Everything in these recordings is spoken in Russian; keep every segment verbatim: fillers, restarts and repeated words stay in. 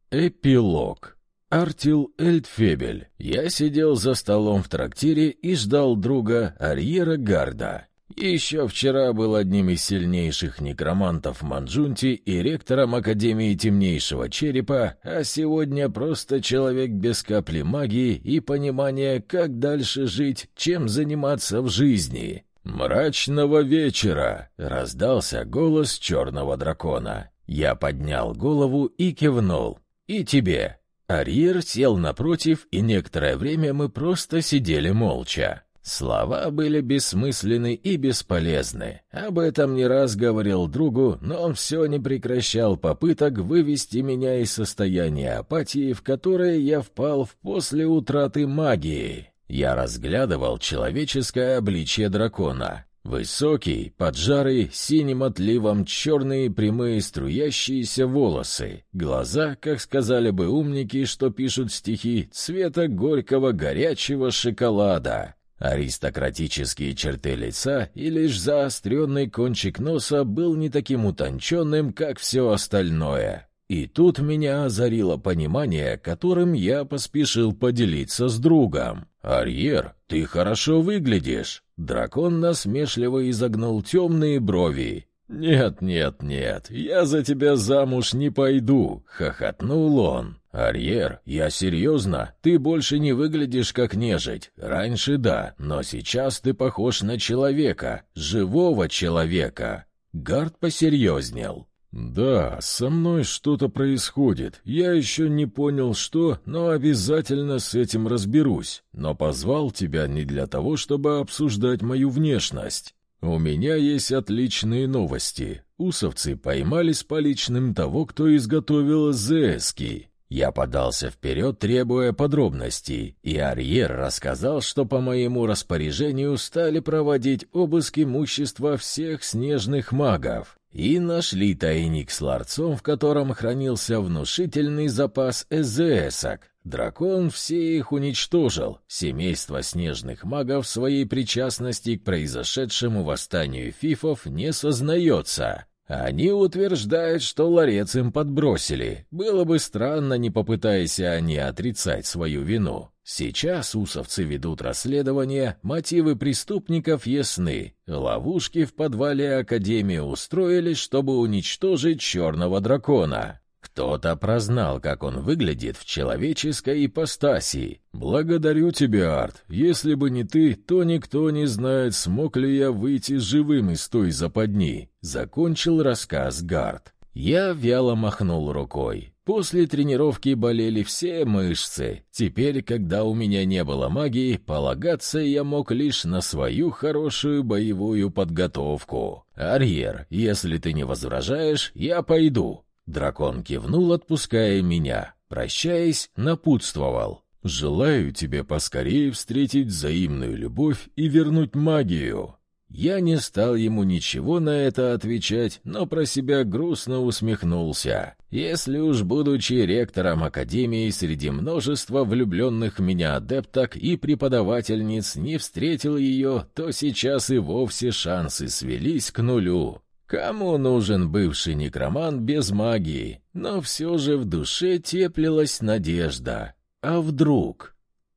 Эпилог. Артил Эльдфебель. Я сидел за столом в трактире и ждал друга Арьера Гарда. Еще вчера был одним из сильнейших некромантов Манджунти и ректором Академии Темнейшего Черепа, а сегодня просто человек без капли магии и понимания, как дальше жить, чем заниматься в жизни. «Мрачного вечера!» — раздался голос черного дракона. Я поднял голову и кивнул. «И тебе». Арьер сел напротив, и некоторое время мы просто сидели молча. Слова были бессмысленны и бесполезны. Об этом не раз говорил другу, но он все не прекращал попыток вывести меня из состояния апатии, в которое я впал после утраты магии. Я разглядывал человеческое обличье дракона. Высокий, поджарый, синим отливом черные прямые струящиеся волосы, глаза, как сказали бы умники, что пишут стихи, цвета горького горячего шоколада, аристократические черты лица, и лишь заостренный кончик носа был не таким утонченным, как все остальное. И тут меня озарило понимание, которым я поспешил поделиться с другом. «Арьер, ты хорошо выглядишь!» Дракон насмешливо изогнул темные брови. «Нет, нет, нет, я за тебя замуж не пойду!» — хохотнул он. «Арьер, я серьезно, ты больше не выглядишь как нежить. Раньше да, но сейчас ты похож на человека, живого человека!» Гард посерьезнел. «Да, со мной что-то происходит. Я еще не понял, что, но обязательно с этим разберусь. Но позвал тебя не для того, чтобы обсуждать мою внешность. У меня есть отличные новости. Усовцы поймали с поличным того, кто изготовил зески». Я подался вперед, требуя подробностей, и Арьер рассказал, что по моему распоряжению стали проводить обыск имущества всех снежных магов. И нашли тайник с ларцом, в котором хранился внушительный запас эзэсок. Дракон все их уничтожил. Семейство снежных магов своей причастности к произошедшему восстанию фифов не сознается. Они утверждают, что ларец им подбросили. Было бы странно, не попытаясь они отрицать свою вину. Сейчас усовцы ведут расследование, мотивы преступников ясны. Ловушки в подвале Академии устроили, чтобы уничтожить черного дракона. Кто-то прознал, как он выглядит в человеческой ипостаси. «Благодарю тебя, Арт. Если бы не ты, то никто не знает, смог ли я выйти живым из той западни», — закончил рассказ Гард. Я вяло махнул рукой. После тренировки болели все мышцы. Теперь, когда у меня не было магии, полагаться я мог лишь на свою хорошую боевую подготовку. «Арьер, если ты не возражаешь, я пойду». Дракон кивнул, отпуская меня. Прощаясь, напутствовал. «Желаю тебе поскорее встретить взаимную любовь и вернуть магию». Я не стал ему ничего на это отвечать, но про себя грустно усмехнулся. Если уж, будучи ректором Академии, среди множества влюбленных в меня адепток и преподавательниц не встретил ее, то сейчас и вовсе шансы свелись к нулю. Кому нужен бывший некромант без магии? Но все же в душе теплилась надежда. А вдруг?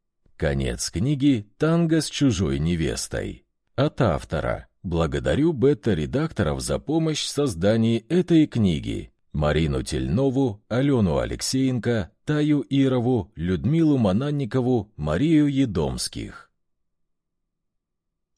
Конец книги «Танго с чужой невестой». От автора. Благодарю бета-редакторов за помощь в создании этой книги. Марину Тельнову, Алену Алексеенко, Таю Ирову, Людмилу Мананникову, Марию Едомских.